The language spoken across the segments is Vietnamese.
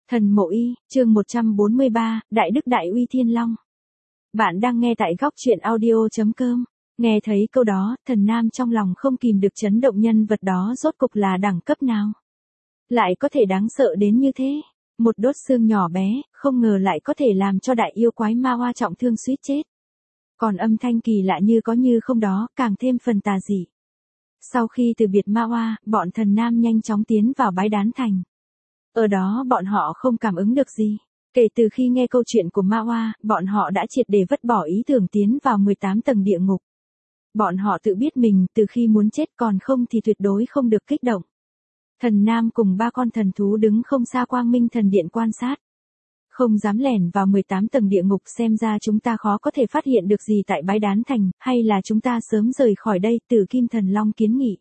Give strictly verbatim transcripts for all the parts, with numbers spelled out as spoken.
Thần Mộ Y, chương một trăm bốn mươi ba, Đại Đức Đại Uy Thiên Long. Bạn đang nghe tại góc truyện audio.com. Nghe thấy câu đó, Thần Nam trong lòng không kìm được chấn động, nhân vật đó rốt cục là đẳng cấp nào? Lại có thể đáng sợ đến như thế? Một đốt xương nhỏ bé, không ngờ lại có thể làm cho đại yêu quái Ma Hoa trọng thương suýt chết. Còn âm thanh kỳ lạ như có như không đó, càng thêm phần tà dị. Sau khi từ biệt Ma Hoa, bọn Thần Nam nhanh chóng tiến vào Bái Đán Thành. Ở đó bọn họ không cảm ứng được gì. Kể từ khi nghe câu chuyện của Ma Hoa, bọn họ đã triệt để vứt bỏ ý tưởng tiến vào mười tám tầng địa ngục. Bọn họ tự biết mình, từ khi muốn chết còn không thì tuyệt đối không được kích động. Thần Nam cùng ba con thần thú đứng không xa Quang Minh Thần Điện quan sát. Không dám lẻn vào mười tám tầng địa ngục, xem ra chúng ta khó có thể phát hiện được gì tại Bái Đán Thành, hay là chúng ta sớm rời khỏi đây, Tử Kim Thần Long kiến nghị.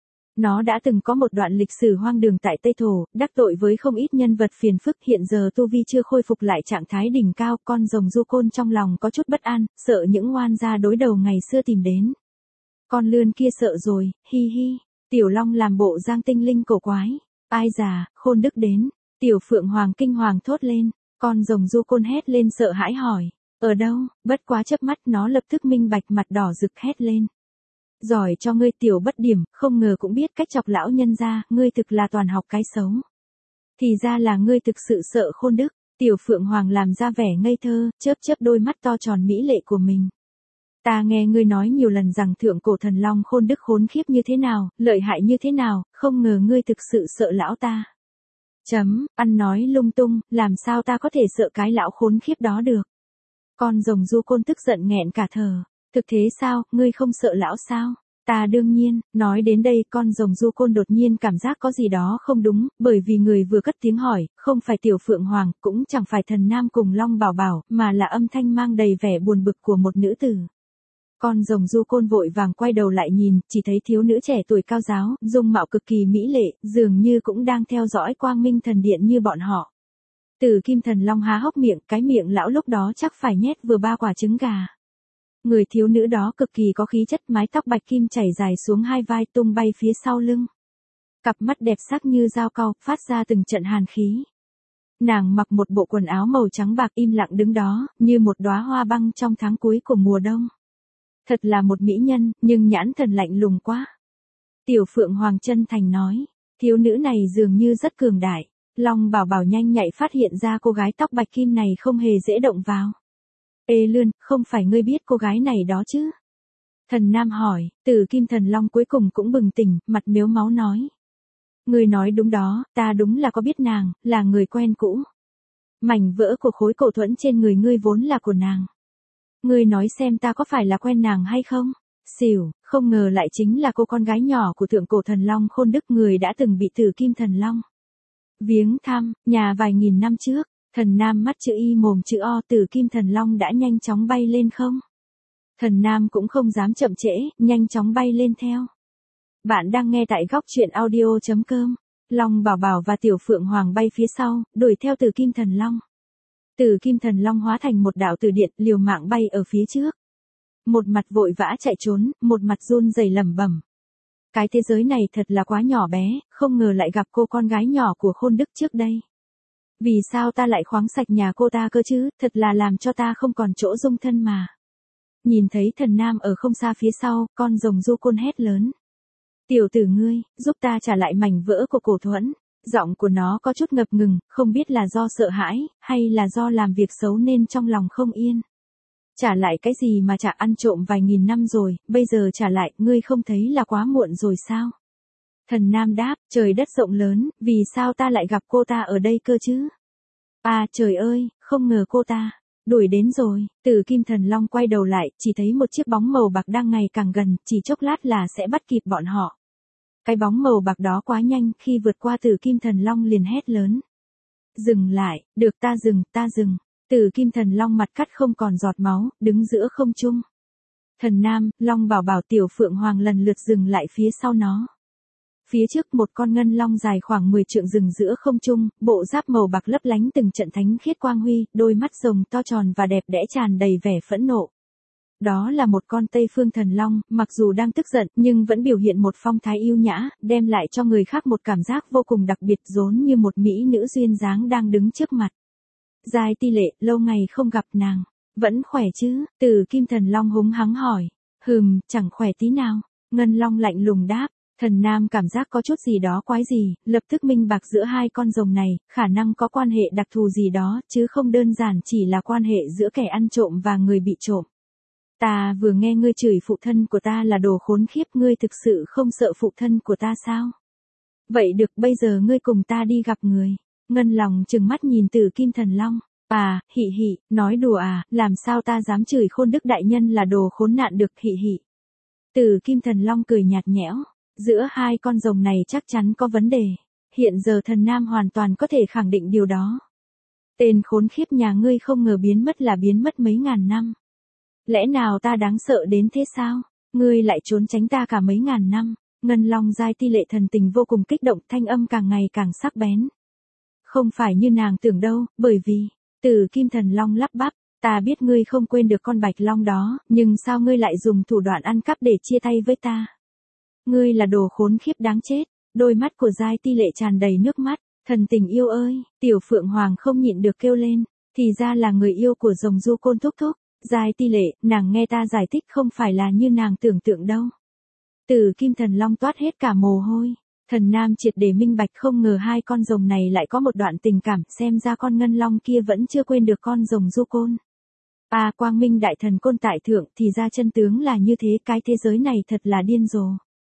Nó đã từng có một đoạn lịch sử hoang đường tại Tây Thổ, đắc tội với không ít nhân vật phiền phức, hiện giờ tu vi chưa khôi phục lại trạng thái đỉnh cao, con rồng Du Côn trong lòng có chút bất an, sợ những oan gia đối đầu ngày xưa tìm đến. Con lươn kia sợ rồi, hi hi, Tiểu Long làm bộ giang tinh linh cổ quái, ai già, Khôn Đức đến, Tiểu Phượng Hoàng kinh hoàng thốt lên, con rồng Du Côn hét lên sợ hãi hỏi, ở đâu, bất quá chớp mắt nó lập tức minh bạch, mặt đỏ rực hét lên. Giỏi cho ngươi Tiểu bất điểm, không ngờ cũng biết cách chọc lão nhân ra, ngươi thực là toàn học cái xấu. Thì ra là ngươi thực sự sợ Khôn Đức, Tiểu Phượng Hoàng làm ra vẻ ngây thơ, chớp chớp đôi mắt to tròn mỹ lệ của mình. Ta nghe ngươi nói nhiều lần rằng thượng cổ thần long Khôn Đức khốn khiếp như thế nào, lợi hại như thế nào, không ngờ ngươi thực sự sợ lão ta. Chấm, ăn nói lung tung, làm sao ta có thể sợ cái lão khốn khiếp đó được. Con rồng Du Côn tức giận nghẹn cả thở. Thực thế sao, ngươi không sợ lão sao? Ta đương nhiên, nói đến đây con rồng Du Côn đột nhiên cảm giác có gì đó không đúng, bởi vì người vừa cất tiếng hỏi, không phải Tiểu Phượng Hoàng, cũng chẳng phải Thần Nam cùng Long Bảo Bảo, mà là âm thanh mang đầy vẻ buồn bực của một nữ tử. Con rồng Du Côn vội vàng quay đầu lại nhìn, chỉ thấy thiếu nữ trẻ tuổi cao giáo, dung mạo cực kỳ mỹ lệ, dường như cũng đang theo dõi Quang Minh Thần Điện như bọn họ. Tử Kim Thần Long há hốc miệng, cái miệng lão lúc đó chắc phải nhét vừa ba quả trứng gà. Người thiếu nữ đó cực kỳ có khí chất, mái tóc bạch kim chảy dài xuống hai vai tung bay phía sau lưng. Cặp mắt đẹp sắc như dao cau, phát ra từng trận hàn khí. Nàng mặc một bộ quần áo màu trắng bạc im lặng đứng đó, như một đóa hoa băng trong tháng cuối của mùa đông. Thật là một mỹ nhân, nhưng nhãn thần lạnh lùng quá. Tiểu Phượng Hoàng chân thành nói, thiếu nữ này dường như rất cường đại. Long Bảo Bảo nhanh nhạy phát hiện ra cô gái tóc bạch kim này không hề dễ động vào. Ê Lươn, không phải ngươi biết cô gái này đó chứ? Thần Nam hỏi, Tử Kim Thần Long cuối cùng cũng bừng tỉnh, mặt mếu máu nói. Ngươi nói đúng đó, ta đúng là có biết nàng, là người quen cũ. Mảnh vỡ của khối cổ thuẫn trên người ngươi vốn là của nàng. Ngươi nói xem ta có phải là quen nàng hay không? Xỉu, không ngờ lại chính là cô con gái nhỏ của thượng cổ thần long Khôn Đức, người đã từng bị Tử Kim Thần Long viếng thăm, nhà vài nghìn năm trước. Thần Nam mắt chữ Y mồm chữ O, Tử Kim Thần Long đã nhanh chóng bay lên không. Thần Nam cũng không dám chậm trễ, nhanh chóng bay lên theo. Bạn đang nghe tại góc truyện audio.com. Long Bảo Bảo và Tiểu Phượng Hoàng bay phía sau, đuổi theo Tử Kim Thần Long. Tử Kim Thần Long hóa thành một đạo từ điện, liều mạng bay ở phía trước. Một mặt vội vã chạy trốn, một mặt run rẩy lẩm bẩm. Cái thế giới này thật là quá nhỏ bé, không ngờ lại gặp cô con gái nhỏ của Khôn Đức trước đây. Vì sao ta lại khoáng sạch nhà cô ta cơ chứ, thật là làm cho ta không còn chỗ dung thân mà. Nhìn thấy Thần Nam ở không xa phía sau, con rồng Du Côn hét lớn. Tiểu tử ngươi, giúp ta trả lại mảnh vỡ của cổ thuẫn. Giọng của nó có chút ngập ngừng, không biết là do sợ hãi, hay là do làm việc xấu nên trong lòng không yên. Trả lại cái gì mà trả, ăn trộm vài nghìn năm rồi, bây giờ trả lại, ngươi không thấy là quá muộn rồi sao? Thần Nam đáp, trời đất rộng lớn, vì sao ta lại gặp cô ta ở đây cơ chứ? À trời ơi, không ngờ cô ta đuổi đến rồi. Tử Kim Thần Long quay đầu lại, chỉ thấy một chiếc bóng màu bạc đang ngày càng gần, chỉ chốc lát là sẽ bắt kịp bọn họ. Cái bóng màu bạc đó quá nhanh, khi vượt qua Tử Kim Thần Long liền hét lớn. Dừng lại, được ta dừng, ta dừng. Tử Kim Thần Long mặt cắt không còn giọt máu, đứng giữa không trung. Thần Nam, Long Bảo Bảo, Tiểu Phượng Hoàng lần lượt dừng lại phía sau nó. Phía trước một con ngân long dài khoảng mười trượng dừng giữa không trung, bộ giáp màu bạc lấp lánh từng trận thánh khiết quang huy, đôi mắt rồng to tròn và đẹp đẽ tràn đầy vẻ phẫn nộ. Đó là một con Tây Phương Thần Long, mặc dù đang tức giận nhưng vẫn biểu hiện một phong thái yêu nhã, đem lại cho người khác một cảm giác vô cùng đặc biệt, giống như một mỹ nữ duyên dáng đang đứng trước mặt. Giai Ti Lệ, lâu ngày không gặp nàng, vẫn khỏe chứ? Từ Kim Thần Long húng hắng hỏi. Hừm, chẳng khỏe tí nào. Ngân Long lạnh lùng đáp. Thần Nam cảm giác có chút gì đó quái gì, lập tức minh bạch giữa hai con rồng này, khả năng có quan hệ đặc thù gì đó, chứ không đơn giản chỉ là quan hệ giữa kẻ ăn trộm và người bị trộm. Ta vừa nghe ngươi chửi phụ thân của ta là đồ khốn khiếp, ngươi thực sự không sợ phụ thân của ta sao? Vậy được, bây giờ ngươi cùng ta đi gặp người. Ngân Long trừng mắt nhìn Từ Kim Thần Long. À, hị hị, nói đùa à, làm sao ta dám chửi Khôn Đức đại nhân là đồ khốn nạn được, hị hị. Từ Kim Thần Long cười nhạt nhẽo. Giữa hai con rồng này chắc chắn có vấn đề. Hiện giờ Thần Nam hoàn toàn có thể khẳng định điều đó. Tên khốn khiếp nhà ngươi không ngờ biến mất là biến mất mấy ngàn năm. Lẽ nào ta đáng sợ đến thế sao? Ngươi lại trốn tránh ta cả mấy ngàn năm. Ngân Long Giai Ti Lệ thần tình vô cùng kích động, thanh âm càng ngày càng sắc bén. Không phải như nàng tưởng đâu, bởi vì, Từ Kim Thần Long lắp bắp, ta biết ngươi không quên được con Bạch Long đó, nhưng sao ngươi lại dùng thủ đoạn ăn cắp để chia tay với ta? Ngươi là đồ khốn khiếp đáng chết. Đôi mắt của Giai Ti Lệ tràn đầy nước mắt. Thần tình yêu ơi, Tiểu Phượng Hoàng không nhịn được kêu lên, thì ra là người yêu của rồng Du Côn thúc thúc. Giai Ti Lệ, nàng nghe ta giải thích không phải là như nàng tưởng tượng đâu. Từ Kim Thần Long toát hết cả mồ hôi. Thần Nam triệt để minh bạch, không ngờ hai con rồng này lại có một đoạn tình cảm, xem ra con Ngân Long kia vẫn chưa quên được con rồng Du Côn. À, Quang Minh Đại Thần Côn tại thượng, thì ra chân tướng là như thế, cái thế giới này thật là điên rồ.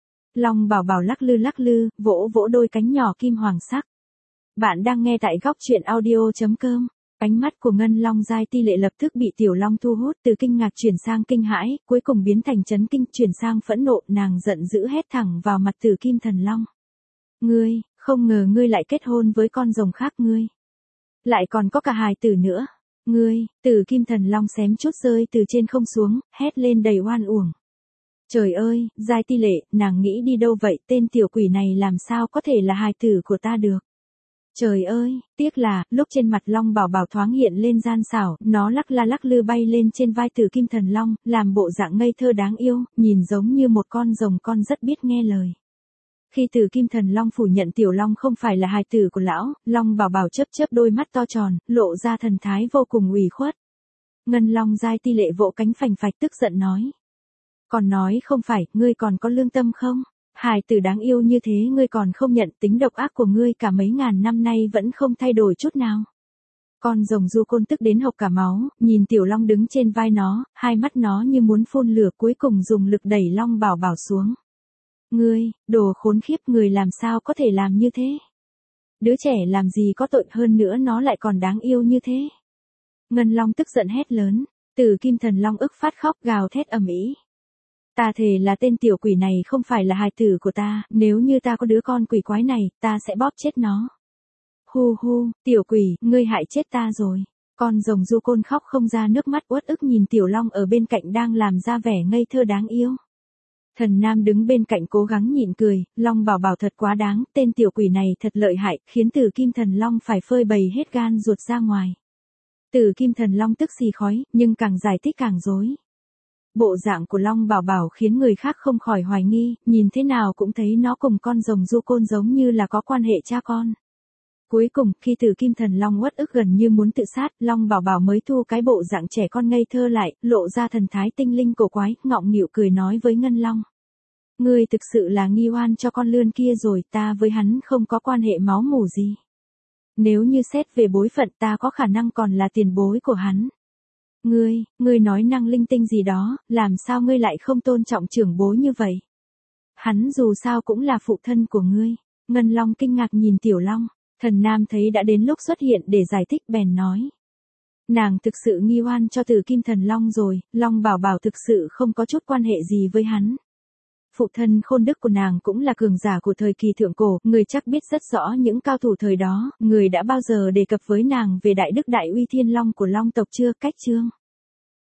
Long Bảo Bảo lắc lư lắc lư, vỗ vỗ đôi cánh nhỏ kim hoàng sắc. Bạn đang nghe tại góc truyện audio chấm com. Ánh mắt của Ngân Long Giai Ti Lệ lập tức bị Tiểu Long thu hút, từ kinh ngạc chuyển sang kinh hãi, cuối cùng biến thành chấn kinh, chuyển sang phẫn nộ, nàng giận dữ hét thẳng vào mặt Từ Kim Thần Long. Ngươi, không ngờ ngươi lại kết hôn với con rồng khác, ngươi. Lại còn có cả hài tử nữa. Ngươi, Từ Kim Thần Long xém chút rơi từ trên không xuống, hét lên đầy oan uổng. Trời ơi, Giai Ti Lệ, nàng nghĩ đi đâu vậy, tên tiểu quỷ này làm sao có thể là hài tử của ta được. Trời ơi, tiếc là, lúc trên mặt Long Bảo Bảo thoáng hiện lên gian xảo, nó lắc la lắc lư bay lên trên vai Từ Kim Thần Long, làm bộ dạng ngây thơ đáng yêu, nhìn giống như một con rồng con rất biết nghe lời. Khi Từ Kim Thần Long phủ nhận Tiểu Long không phải là hài tử của lão, Long Bảo Bảo chớp chớp đôi mắt to tròn, lộ ra thần thái vô cùng ủy khuất. Ngân Long Giai Ti Lệ vỗ cánh phành phạch tức giận nói. Còn nói không phải, ngươi còn có lương tâm không? Hài tử đáng yêu như thế ngươi còn không nhận, tính độc ác của ngươi cả mấy ngàn năm nay vẫn không thay đổi chút nào. Con rồng Du Côn tức đến hộc cả máu, nhìn Tiểu Long đứng trên vai nó, hai mắt nó như muốn phun lửa, cuối cùng dùng lực đẩy Long Bảo Bảo xuống. Ngươi, đồ khốn khiếp, người làm sao có thể làm như thế? Đứa trẻ làm gì có tội, hơn nữa nó lại còn đáng yêu như thế. Ngân Long tức giận hét lớn, Từ Kim Thần Long ức phát khóc gào thét ầm ĩ. Ta thề là tên tiểu quỷ này không phải là hài tử của ta, nếu như ta có đứa con quỷ quái này, ta sẽ bóp chết nó. Hu hu, tiểu quỷ, ngươi hại chết ta rồi. Con rồng Du Côn khóc không ra nước mắt, uất ức nhìn Tiểu Long ở bên cạnh đang làm ra vẻ ngây thơ đáng yêu. Thần Nam đứng bên cạnh cố gắng nhịn cười, Long Bảo Bảo thật quá đáng, tên tiểu quỷ này thật lợi hại, khiến Từ Kim Thần Long phải phơi bày hết gan ruột ra ngoài. Từ Kim Thần Long tức xì khói, nhưng càng giải thích càng rối. Bộ dạng của Long Bảo Bảo khiến người khác không khỏi hoài nghi, nhìn thế nào cũng thấy nó cùng con rồng Du Côn giống như là có quan hệ cha con. Cuối cùng, khi Từ Kim Thần Long uất ức gần như muốn tự sát, Long Bảo Bảo mới thu cái bộ dạng trẻ con ngây thơ lại, lộ ra thần thái tinh linh cổ quái, ngọng nghịu cười nói với Ngân Long. Ngươi thực sự là nghi oan cho con lươn kia rồi, ta với hắn không có quan hệ máu mủ gì. Nếu như xét về bối phận, ta có khả năng còn là tiền bối của hắn. Ngươi, ngươi nói năng linh tinh gì đó, làm sao ngươi lại không tôn trọng trưởng bối như vậy? Hắn dù sao cũng là phụ thân của ngươi. Ngân Long kinh ngạc nhìn Tiểu Long. Thần Nam thấy đã đến lúc xuất hiện để giải thích bèn nói. Nàng thực sự nghi oan cho Từ Kim Thần Long rồi, Long Bảo Bảo thực sự không có chút quan hệ gì với hắn. Phụ thân Khôn Đức của nàng cũng là cường giả của thời kỳ thượng cổ, người chắc biết rất rõ những cao thủ thời đó, người đã bao giờ đề cập với nàng về đại đức đại uy thiên long của Long tộc chưa? Cách chương